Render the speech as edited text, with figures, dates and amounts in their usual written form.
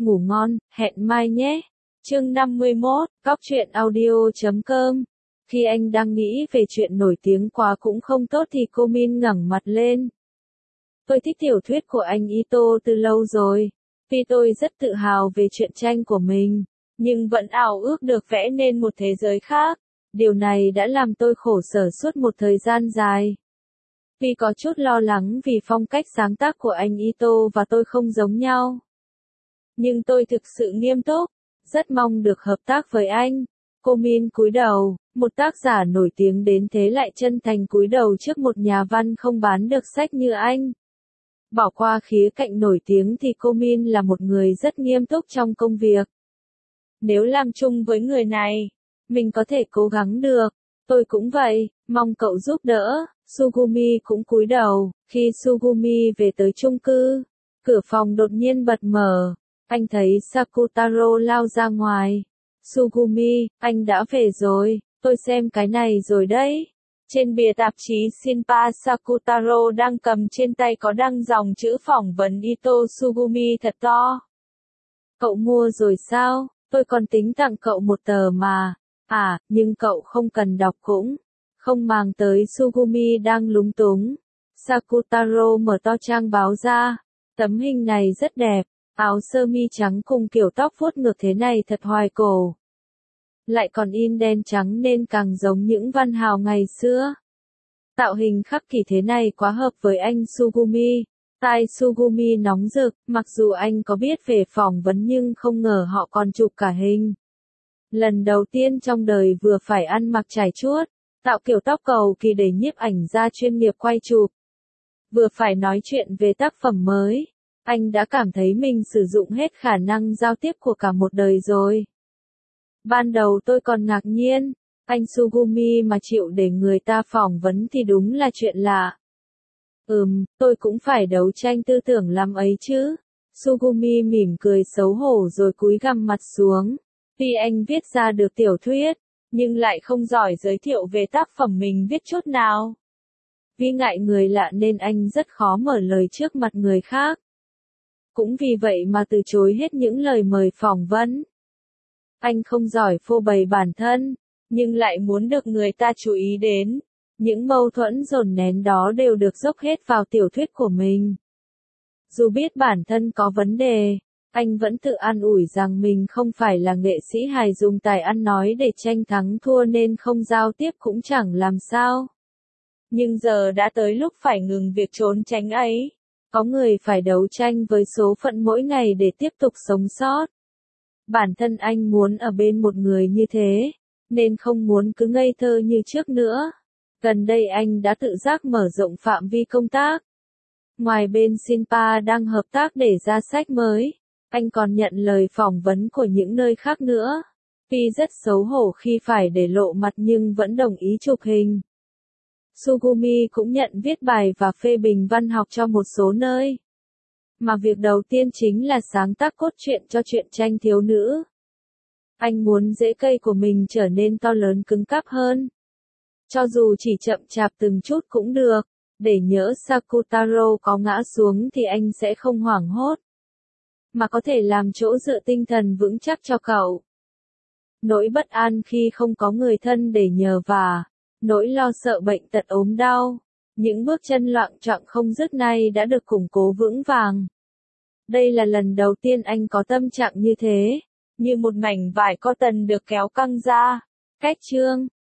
ngủ ngon, hẹn mai nhé. Chương 51, Cóc truyện audio.com. Khi anh đang nghĩ về chuyện nổi tiếng quá cũng không tốt thì cô Min ngẩng mặt lên. Tôi thích tiểu thuyết của anh Ito từ lâu rồi. Vì tôi rất tự hào về truyện tranh của mình, nhưng vẫn ao ước được vẽ nên một thế giới khác. Điều này đã làm tôi khổ sở suốt một thời gian dài. Vì có chút lo lắng vì phong cách sáng tác của anh Ito và tôi không giống nhau. Nhưng tôi thực sự nghiêm túc, rất mong được hợp tác với anh. Cô Min cúi đầu, một tác giả nổi tiếng đến thế lại chân thành cúi đầu trước một nhà văn không bán được sách như anh. Bỏ qua khía cạnh nổi tiếng thì cô Min là một người rất nghiêm túc trong công việc. Nếu làm chung với người này, mình có thể cố gắng được. Tôi cũng vậy, mong cậu giúp đỡ. Sugumi cũng cúi đầu. Khi Sugumi về tới chung cư, cửa phòng đột nhiên bật mở. Anh thấy Sakutaro lao ra ngoài. Sugumi, anh đã về rồi, tôi xem cái này rồi đấy. Trên bìa tạp chí Shinpa, Sakutaro đang cầm trên tay có đăng dòng chữ phỏng vấn Ito Sugumi thật to. Cậu mua rồi sao? Tôi còn tính tặng cậu một tờ mà. À, nhưng cậu không cần đọc cũng. Không màng tới. Sugumi đang lúng túng. Sakutaro mở to trang báo ra. Tấm hình này rất đẹp. Áo sơ mi trắng cùng kiểu tóc vuốt ngược thế này thật hoài cổ. Lại còn in đen trắng nên càng giống những văn hào ngày xưa. Tạo hình khắc kỷ thế này quá hợp với anh Sugumi. Tai Sugumi nóng rực, mặc dù anh có biết về phỏng vấn nhưng không ngờ họ còn chụp cả hình. Lần đầu tiên trong đời vừa phải ăn mặc trải chuốt, tạo kiểu tóc cầu kỳ để nhiếp ảnh gia chuyên nghiệp quay chụp. Vừa phải nói chuyện về tác phẩm mới, anh đã cảm thấy mình sử dụng hết khả năng giao tiếp của cả một đời rồi. Ban đầu tôi còn ngạc nhiên, anh Sugumi mà chịu để người ta phỏng vấn thì đúng là chuyện lạ. Tôi cũng phải đấu tranh tư tưởng lắm ấy chứ. Sugumi mỉm cười xấu hổ rồi cúi gằm mặt xuống. Tuy anh viết ra được tiểu thuyết, nhưng lại không giỏi giới thiệu về tác phẩm mình viết chút nào. Vì ngại người lạ nên anh rất khó mở lời trước mặt người khác. Cũng vì vậy mà từ chối hết những lời mời phỏng vấn. Anh không giỏi phô bày bản thân, nhưng lại muốn được người ta chú ý đến. Những mâu thuẫn dồn nén đó đều được dốc hết vào tiểu thuyết của mình. Dù biết bản thân có vấn đề, anh vẫn tự an ủi rằng mình không phải là nghệ sĩ hài dùng tài ăn nói để tranh thắng thua nên không giao tiếp cũng chẳng làm sao. Nhưng giờ đã tới lúc phải ngừng việc trốn tránh ấy. Có người phải đấu tranh với số phận mỗi ngày để tiếp tục sống sót. Bản thân anh muốn ở bên một người như thế, nên không muốn cứ ngây thơ như trước nữa. Gần đây anh đã tự giác mở rộng phạm vi công tác. Ngoài bên Shinpa đang hợp tác để ra sách mới, anh còn nhận lời phỏng vấn của những nơi khác nữa. Tuy rất xấu hổ khi phải để lộ mặt nhưng vẫn đồng ý chụp hình. Sugumi cũng nhận viết bài và phê bình văn học cho một số nơi. Mà việc đầu tiên chính là sáng tác cốt truyện cho truyện tranh thiếu nữ. Anh muốn rễ cây của mình trở nên to lớn cứng cáp hơn. Cho dù chỉ chậm chạp từng chút cũng được, để nhỡ Sakutaro có ngã xuống thì anh sẽ không hoảng hốt. Mà có thể làm chỗ dựa tinh thần vững chắc cho cậu. Nỗi bất an khi không có người thân để nhờ vả, nỗi lo sợ bệnh tật ốm đau, những bước chân loạng choạng không dứt này đã được củng cố vững vàng. Đây là lần đầu tiên anh có tâm trạng như thế, như một mảnh vải cotton được kéo căng ra. Cách chương